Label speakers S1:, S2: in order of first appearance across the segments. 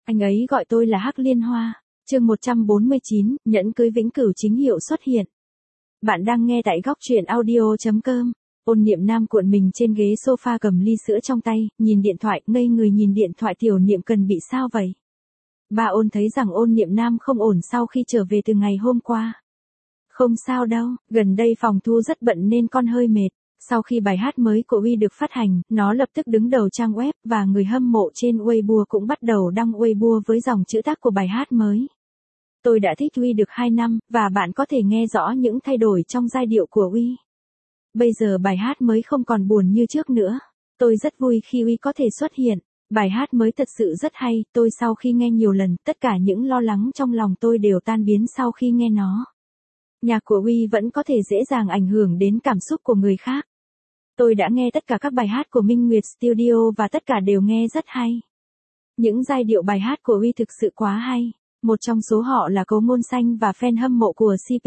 S1: Anh ấy gọi tôi là Hắc Liên Hoa. Chương 149, nhẫn cưới vĩnh cửu chính hiệu xuất hiện. Bạn đang nghe tại góc truyện audio.com. Ôn Niệm Nam cuộn mình trên ghế sofa cầm ly sữa trong tay, nhìn điện thoại, ngây người nhìn điện thoại. Tiểu Niệm cần bị sao vậy? Ba Ôn thấy rằng Ôn Niệm Nam không ổn sau khi trở về từ ngày hôm qua. Không sao đâu, gần đây phòng thu rất bận nên con hơi mệt. Sau khi bài hát mới của Uy được phát hành, nó lập tức đứng đầu trang web và người hâm mộ trên Weibo cũng bắt đầu đăng Weibo với dòng chữ tag của bài hát mới. Tôi đã thích Uy được 2 năm, và bạn có thể nghe rõ những thay đổi trong giai điệu của Uy. Bây giờ bài hát mới không còn buồn như trước nữa. Tôi rất vui khi Uy có thể xuất hiện. Bài hát mới thật sự rất hay, tôi sau khi nghe nhiều lần, tất cả những lo lắng trong lòng tôi đều tan biến sau khi nghe nó. Nhạc của Uy vẫn có thể dễ dàng ảnh hưởng đến cảm xúc của người khác. Tôi đã nghe tất cả các bài hát của Minh Nguyệt Studio và tất cả đều nghe rất hay. Những giai điệu bài hát của Uy thực sự quá hay. Một trong số họ là Cố Ngôn Xanh và fan hâm mộ của CP.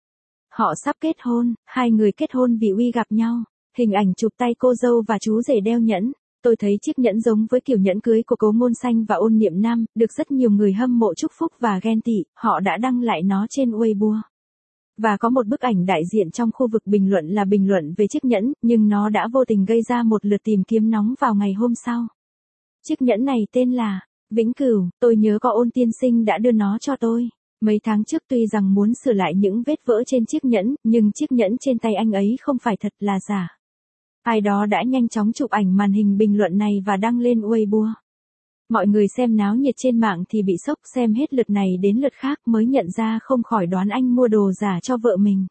S1: Họ sắp kết hôn, hai người kết hôn vì Uy gặp nhau. Hình ảnh chụp tay cô dâu và chú rể đeo nhẫn. Tôi thấy chiếc nhẫn giống với kiểu nhẫn cưới của Cố Ngôn Xanh và Ôn Niệm Nam, được rất nhiều người hâm mộ chúc phúc và ghen tị, họ đã đăng lại nó trên Weibo. Và có một bức ảnh đại diện trong khu vực bình luận là bình luận về chiếc nhẫn, nhưng nó đã vô tình gây ra một lượt tìm kiếm nóng vào ngày hôm sau. Chiếc nhẫn này tên là Vĩnh Cửu, tôi nhớ có Ôn tiên sinh đã đưa nó cho tôi. Mấy tháng trước tuy rằng muốn sửa lại những vết vỡ trên chiếc nhẫn, nhưng chiếc nhẫn trên tay anh ấy không phải thật là giả. Ai đó đã nhanh chóng chụp ảnh màn hình bình luận này và đăng lên Weibo. Mọi người xem náo nhiệt trên mạng thì bị sốc, xem hết lượt này đến lượt khác mới nhận ra không khỏi đoán anh mua đồ giả cho vợ mình.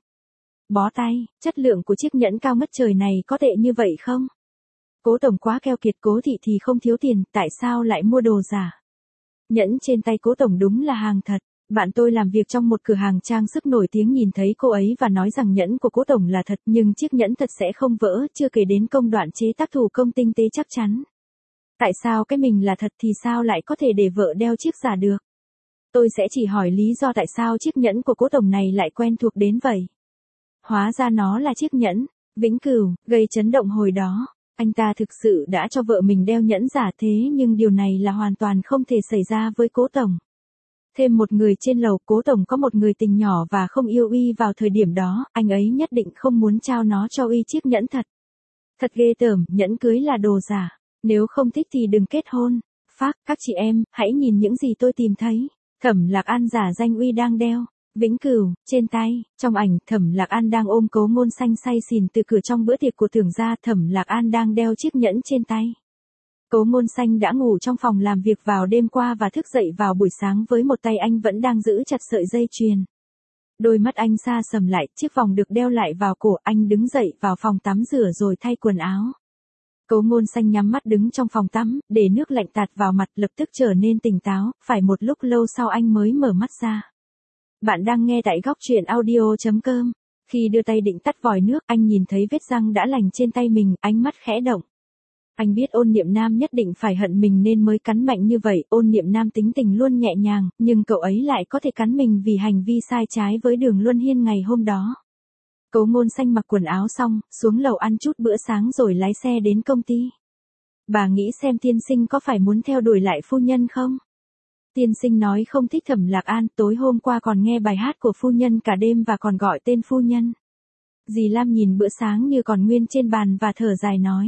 S1: Bó tay, chất lượng của chiếc nhẫn cao ngất trời này có tệ như vậy không? Cố tổng quá keo kiệt, Cố thị thì không thiếu tiền, tại sao lại mua đồ giả? Nhẫn trên tay Cố tổng đúng là hàng thật. Bạn tôi làm việc trong một cửa hàng trang sức nổi tiếng nhìn thấy cô ấy và nói rằng nhẫn của Cố tổng là thật, nhưng chiếc nhẫn thật sẽ không vỡ, chưa kể đến công đoạn chế tác thủ công tinh tế chắc chắn. Tại sao cái mình là thật thì sao lại có thể để vợ đeo chiếc giả được? Tôi sẽ chỉ hỏi lý do tại sao chiếc nhẫn của Cố tổng này lại quen thuộc đến vậy. Hóa ra nó là chiếc nhẫn Vĩnh Cửu, gây chấn động hồi đó. Anh ta thực sự đã cho vợ mình đeo nhẫn giả, thế nhưng điều này là hoàn toàn không thể xảy ra với Cố tổng. Thêm một người trên lầu, Cố tổng có một người tình nhỏ và không yêu Uy vào thời điểm đó, anh ấy nhất định không muốn trao nó cho Uy chiếc nhẫn thật. Thật ghê tởm, nhẫn cưới là đồ giả. Nếu không thích thì đừng kết hôn. Phác, các chị em, hãy nhìn những gì tôi tìm thấy. Thẩm Lạc An giả danh Uy đang đeo Vĩnh Cửu trên tay. Trong ảnh, Thẩm Lạc An đang ôm Cố Ngôn Xanh say xỉn từ cửa trong bữa tiệc của Tưởng gia. Thẩm Lạc An đang đeo chiếc nhẫn trên tay. Cố Ngôn Xanh đã ngủ trong phòng làm việc vào đêm qua và thức dậy vào buổi sáng với một tay anh vẫn đang giữ chặt sợi dây chuyền. Đôi mắt anh xa sầm lại, chiếc vòng được đeo lại vào cổ. Anh đứng dậy vào phòng tắm rửa rồi thay quần áo. Cố Ngôn Xanh nhắm mắt đứng trong phòng tắm, để nước lạnh tạt vào mặt, lập tức trở nên tỉnh táo, phải một lúc lâu sau anh mới mở mắt ra. Bạn đang nghe tại góc truyện audio.com. Khi đưa tay định tắt vòi nước, anh nhìn thấy vết răng đã lành trên tay mình, ánh mắt khẽ động. Anh biết Ôn Niệm Nam nhất định phải hận mình nên mới cắn mạnh như vậy. Ôn Niệm Nam tính tình luôn nhẹ nhàng, nhưng cậu ấy lại có thể cắn mình vì hành vi sai trái với Đường Luân Hiên ngày hôm đó. Cố Ngôn Xanh mặc quần áo xong, xuống lầu ăn chút bữa sáng rồi lái xe đến công ty. Bà nghĩ xem tiên sinh có phải muốn theo đuổi lại phu nhân không? Tiên sinh nói không thích Thẩm Lạc An, tối hôm qua còn nghe bài hát của phu nhân cả đêm và còn gọi tên phu nhân. Dì Lam nhìn bữa sáng như còn nguyên trên bàn và thở dài nói.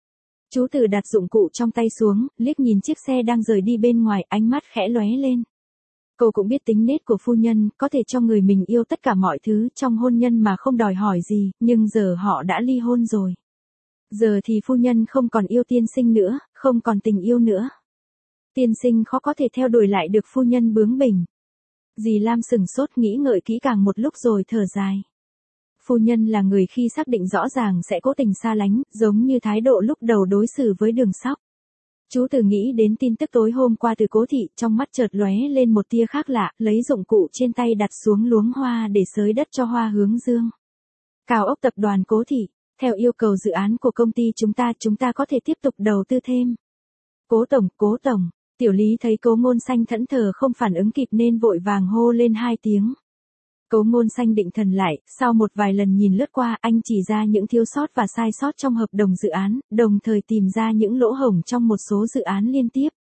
S1: Chú Từ đặt dụng cụ trong tay xuống, liếc nhìn chiếc xe đang rời đi bên ngoài, ánh mắt khẽ lóe lên. Cô cũng biết tính nết của phu nhân, có thể cho người mình yêu tất cả mọi thứ trong hôn nhân mà không đòi hỏi gì, nhưng giờ họ đã ly hôn rồi. Giờ thì phu nhân không còn yêu tiên sinh nữa, không còn tình yêu nữa. Tiên sinh khó có thể theo đuổi lại được phu nhân bướng bỉnh. Dì Lam sừng sốt nghĩ ngợi kỹ càng một lúc rồi thở dài. Phu nhân là người khi xác định rõ ràng sẽ cố tình xa lánh, giống như thái độ lúc đầu đối xử với Đường Sóc. Chú Từ nghĩ đến tin tức tối hôm qua từ Cố thị, trong mắt chợt lóe lên một tia khác lạ, lấy dụng cụ trên tay đặt xuống luống hoa để xới đất cho hoa hướng dương. Cao ốc tập đoàn Cố thị, theo yêu cầu dự án của công ty chúng ta có thể tiếp tục đầu tư thêm. Cố tổng, Tiểu Lý thấy Cố Ngôn Xanh thẫn thờ không phản ứng kịp nên vội vàng hô lên 2 tiếng. Cố Ngôn Xanh định thần lại, sau một vài lần nhìn lướt qua, anh chỉ ra những thiếu sót và sai sót trong hợp đồng dự án, đồng thời tìm ra những lỗ hổng trong một số dự án liên tiếp.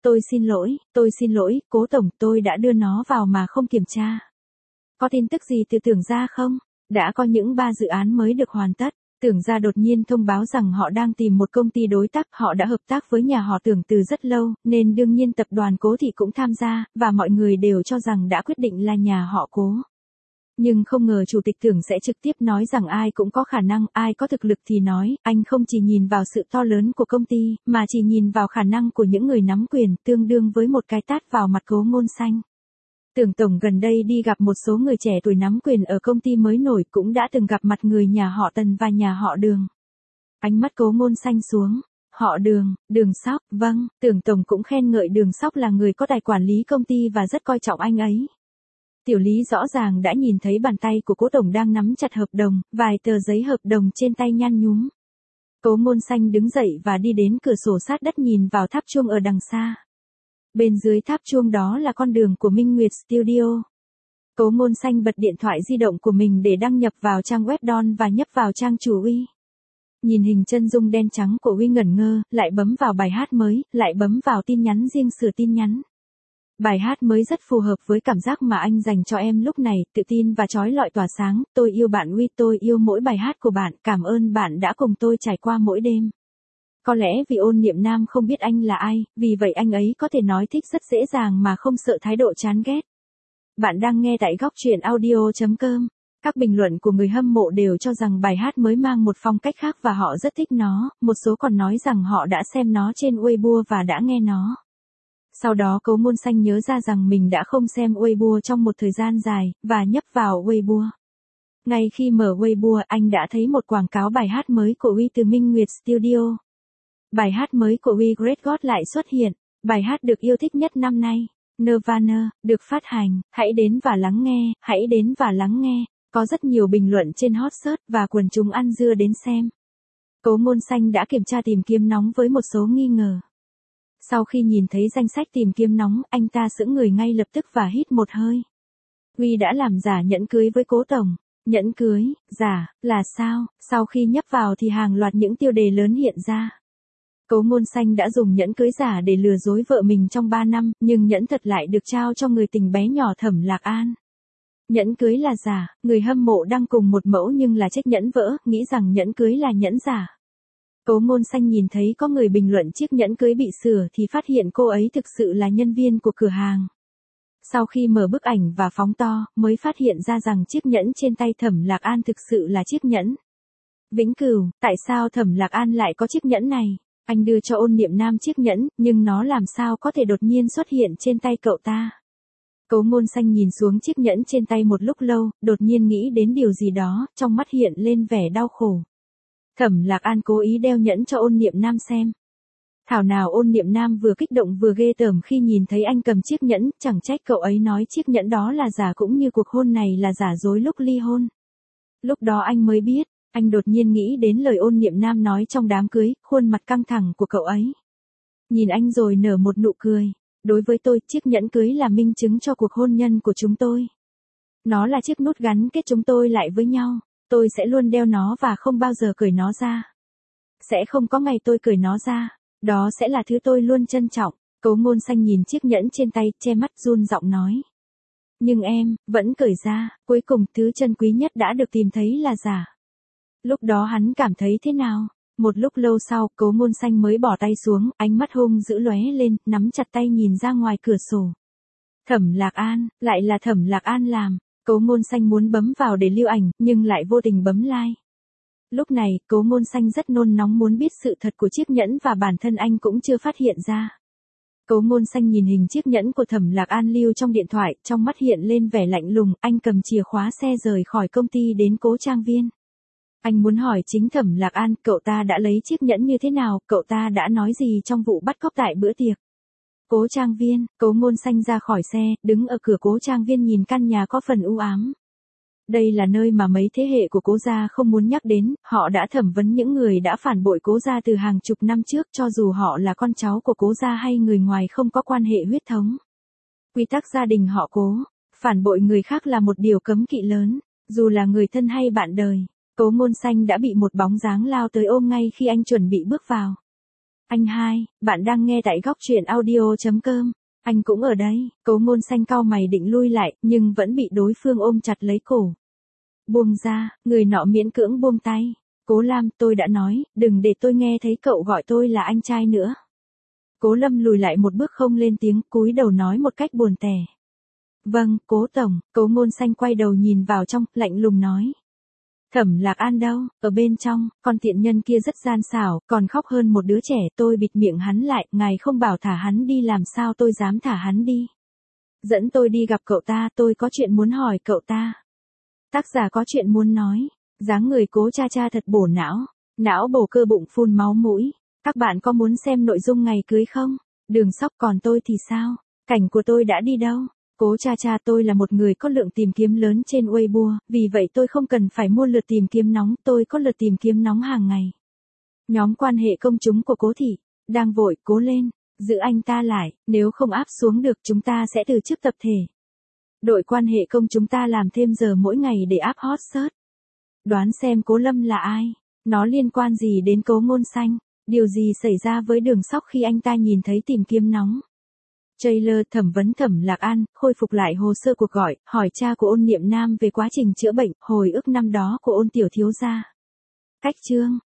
S1: tôi xin lỗi, cố tổng, tôi đã đưa nó vào mà không kiểm tra. Có tin tức gì từ Tưởng Gia không? Đã có những 3 dự án mới được hoàn tất. Tưởng Gia đột nhiên thông báo rằng họ đang tìm một công ty đối tác, họ đã hợp tác với nhà họ Tưởng từ rất lâu, nên đương nhiên tập đoàn Cố Thị cũng tham gia, và mọi người đều cho rằng đã quyết định là nhà họ Cố. Nhưng không ngờ chủ tịch Tưởng sẽ trực tiếp nói rằng ai cũng có khả năng, ai có thực lực thì nói, anh không chỉ nhìn vào sự to lớn của công ty, mà chỉ nhìn vào khả năng của những người nắm quyền, tương đương với một cái tát vào mặt Cố Ngôn Xanh. Tưởng tổng gần đây đi gặp một số người trẻ tuổi nắm quyền ở công ty mới nổi, cũng đã từng gặp mặt người nhà họ Tần và nhà họ Đường. Ánh mắt Cố Ngôn Xanh xuống. Họ Đường, Đường Sóc, vâng, Tưởng tổng cũng khen ngợi Đường Sóc là người có tài quản lý công ty và rất coi trọng anh ấy. Tiểu Lý rõ ràng đã nhìn thấy bàn tay của Cố tổng đang nắm chặt hợp đồng, vài tờ giấy hợp đồng trên tay nhăn nhúm. Cố Ngôn Xanh đứng dậy và đi đến cửa sổ sát đất nhìn vào tháp chuông ở đằng xa. Bên dưới tháp chuông đó là con đường của Minh Nguyệt Studio. Cố Ngôn Xanh bật điện thoại di động của mình để đăng nhập vào trang web Don và nhấp vào trang chủ Uy. Nhìn hình chân dung đen trắng của Uy ngẩn ngơ, lại bấm vào bài hát mới, lại bấm vào tin nhắn riêng sửa tin nhắn. Bài hát mới rất phù hợp với cảm giác mà anh dành cho em lúc này, tự tin và chói lọi tỏa sáng, tôi yêu bạn Uy, tôi yêu mỗi bài hát của bạn, cảm ơn bạn đã cùng tôi trải qua mỗi đêm. Có lẽ vì Ôn Niệm Nam không biết anh là ai, vì vậy anh ấy có thể nói thích rất dễ dàng mà không sợ thái độ chán ghét. Bạn đang nghe tại góc truyện audio.com. Các bình luận của người hâm mộ đều cho rằng bài hát mới mang một phong cách khác và họ rất thích nó, một số còn nói rằng họ đã xem nó trên Weibo và đã nghe nó. Sau đó Cố Ngôn Xanh nhớ ra rằng mình đã không xem Weibo trong một thời gian dài, và nhấp vào Weibo. Ngay khi mở Weibo, anh đã thấy một quảng cáo bài hát mới của Uy từ Minh Nguyệt Studio. Bài hát mới của We Great God lại xuất hiện, bài hát được yêu thích nhất năm nay, Nirvana, được phát hành, hãy đến và lắng nghe, hãy đến và lắng nghe, có rất nhiều bình luận trên hot search và quần chúng ăn dưa đến xem. Cố Ngôn Xanh đã kiểm tra tìm kiếm nóng với một số nghi ngờ. Sau khi nhìn thấy danh sách tìm kiếm nóng, anh ta sững người ngay lập tức và hít một hơi. Uy đã làm giả nhẫn cưới với Cố tổng. Nhẫn cưới, giả, là sao? Sau khi nhấp vào thì hàng loạt những tiêu đề lớn hiện ra. Cố Ngôn Xanh đã dùng nhẫn cưới giả để lừa dối vợ mình trong 3 năm, nhưng nhẫn thật lại được trao cho người tình bé nhỏ Thẩm Lạc An. Nhẫn cưới là giả, người hâm mộ đăng cùng một mẫu nhưng là chiếc nhẫn vỡ, nghĩ rằng nhẫn cưới là nhẫn giả. Cố Ngôn Xanh nhìn thấy có người bình luận chiếc nhẫn cưới bị sửa thì phát hiện cô ấy thực sự là nhân viên của cửa hàng. Sau khi mở bức ảnh và phóng to, mới phát hiện ra rằng chiếc nhẫn trên tay Thẩm Lạc An thực sự là chiếc nhẫn vĩnh cửu. Tại sao Thẩm Lạc An lại có chiếc nhẫn này? Anh đưa cho Ôn Niệm Nam chiếc nhẫn, nhưng nó làm sao có thể đột nhiên xuất hiện trên tay cậu ta? Cố Ngôn Xanh nhìn xuống chiếc nhẫn trên tay một lúc lâu, đột nhiên nghĩ đến điều gì đó, trong mắt hiện lên vẻ đau khổ. Thẩm Lạc An cố ý đeo nhẫn cho Ôn Niệm Nam xem. Thảo nào Ôn Niệm Nam vừa kích động vừa ghê tởm khi nhìn thấy anh cầm chiếc nhẫn, chẳng trách cậu ấy nói chiếc nhẫn đó là giả cũng như cuộc hôn này là giả dối lúc ly hôn. Lúc đó anh mới biết, anh đột nhiên nghĩ đến lời Ôn Niệm Nam nói trong đám cưới, khuôn mặt căng thẳng của cậu ấy. Nhìn anh rồi nở một nụ cười. Đối với tôi, chiếc nhẫn cưới là minh chứng cho cuộc hôn nhân của chúng tôi. Nó là chiếc nút gắn kết chúng tôi lại với nhau. Tôi sẽ luôn đeo nó và không bao giờ cởi nó ra. Sẽ không có ngày tôi cởi nó ra. Đó sẽ là thứ tôi luôn trân trọng. Cố Ngôn Xanh nhìn chiếc nhẫn trên tay, che mắt run giọng nói. Nhưng em, vẫn cởi ra, cuối cùng thứ chân quý nhất đã được tìm thấy là giả. Lúc đó hắn cảm thấy thế nào? Một lúc lâu sau, Cố Ngôn Xanh mới bỏ tay xuống, ánh mắt hung dữ lóe lên, nắm chặt tay nhìn ra ngoài cửa sổ. Thẩm Lạc An, lại là Thẩm Lạc An làm. Cố Ngôn Xanh muốn bấm vào để lưu ảnh, nhưng lại vô tình bấm like. Lúc này, Cố Ngôn Xanh rất nôn nóng muốn biết sự thật của chiếc nhẫn và bản thân anh cũng chưa phát hiện ra. Cố Ngôn Xanh nhìn hình chiếc nhẫn của Thẩm Lạc An lưu trong điện thoại, trong mắt hiện lên vẻ lạnh lùng, anh cầm chìa khóa xe rời khỏi công ty đến Cố Trang Viên. Anh muốn hỏi chính Thẩm Lạc An, cậu ta đã lấy chiếc nhẫn như thế nào, cậu ta đã nói gì trong vụ bắt cóc tại bữa tiệc. Cố Trang Viên, Cố Ngôn Xanh ra khỏi xe, đứng ở cửa Cố Trang Viên nhìn căn nhà có phần u ám. Đây là nơi mà mấy thế hệ của Cố gia không muốn nhắc đến, họ đã thẩm vấn những người đã phản bội Cố gia từ hàng chục năm trước, cho dù họ là con cháu của Cố gia hay người ngoài không có quan hệ huyết thống. Quy tắc gia đình họ Cố, phản bội người khác là một điều cấm kỵ lớn, dù là người thân hay bạn đời. Cố Ngôn Xanh đã bị một bóng dáng lao tới ôm ngay khi anh chuẩn bị bước vào. Anh hai, bạn đang nghe tại góc truyện audio.com. Anh cũng ở đây. Cố Ngôn Xanh cau mày định lui lại, nhưng vẫn bị đối phương ôm chặt lấy cổ. Buông ra, người nọ miễn cưỡng buông tay. Cố Lam, tôi đã nói, đừng để tôi nghe thấy cậu gọi tôi là anh trai nữa. Cố Lâm lùi lại một bước không lên tiếng, cúi đầu nói một cách buồn tẻ. Vâng, Cố Tổng. Cố Ngôn Xanh quay đầu nhìn vào trong, lạnh lùng nói. Thẩm Lạc An đâu? Ở bên trong, con tiện nhân kia rất gian xảo, còn khóc hơn một đứa trẻ. Tôi bịt miệng hắn lại, ngài không bảo thả hắn đi, làm sao tôi dám thả hắn đi. Dẫn tôi đi gặp cậu ta, tôi có chuyện muốn hỏi cậu ta. Tác giả có chuyện muốn nói. Dáng người Cố cha cha thật bổ não bổ cơ bụng phun máu mũi. Các bạn có muốn xem nội dung ngày cưới không? Đường Sóc, còn tôi thì sao? Cảnh của tôi đã đi đâu? Cố cha cha, tôi là một người có lượng tìm kiếm lớn trên Weibo, vì vậy tôi không cần phải mua lượt tìm kiếm nóng, tôi có lượt tìm kiếm nóng hàng ngày. Nhóm quan hệ công chúng của Cố thị, đang vội, cố lên, giữ anh ta lại, nếu không áp xuống được chúng ta sẽ từ chức tập thể. Đội quan hệ công chúng ta làm thêm giờ mỗi ngày để áp hot search. Đoán xem Cố Lâm là ai? Nó liên quan gì đến Cố Ngôn Xanh? Điều gì xảy ra với Đường Sóc khi anh ta nhìn thấy tìm kiếm nóng? Trailer thẩm vấn Thẩm Lạc An, khôi phục lại hồ sơ cuộc gọi, hỏi cha của Ôn Niệm Nam về quá trình chữa bệnh, hồi ức năm đó của Ôn tiểu thiếu gia. Cách chương,